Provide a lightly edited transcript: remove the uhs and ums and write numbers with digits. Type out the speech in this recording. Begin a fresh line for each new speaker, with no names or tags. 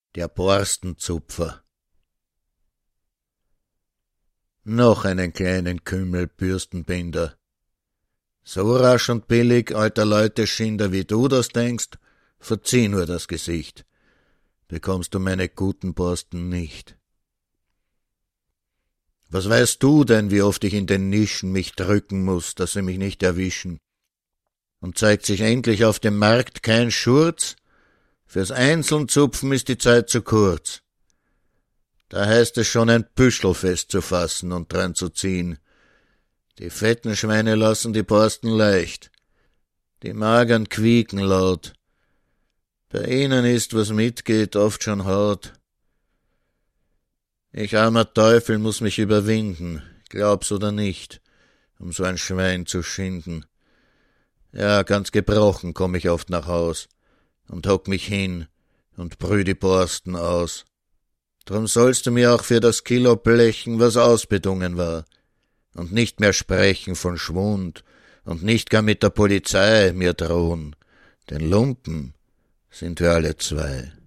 Der Borstenzupfer. Noch einen kleinen Kümmel Bürstenbinder. So rasch und billig, alter Leute Schinder, wie du das denkst, verzieh nur das Gesicht. Bekommst du meine guten Borsten nicht. Was weißt du denn, wie oft ich in den Nischen mich drücken muß, dass sie mich nicht erwischen? Und zeigt sich endlich auf dem Markt kein Schurz? Fürs Einzelnzupfen ist die Zeit zu kurz. Da heißt es schon ein Büschel festzufassen und dran zu ziehen. Die fetten Schweine lassen die Borsten leicht. Die magern quieken laut. Bei ihnen ist, was mitgeht, oft schon Haut. Ich armer Teufel muß mich überwinden, glaub's oder nicht, um so ein Schwein zu schinden. Ja, ganz gebrochen komm ich oft nach Haus und hock mich hin und brüh die Borsten aus. Drum sollst du mir auch für das Kilo blechen, was ausbedungen war, und nicht mehr sprechen von Schwund und nicht gar mit der Polizei mir drohen, denn Lumpen sind wir alle zwei.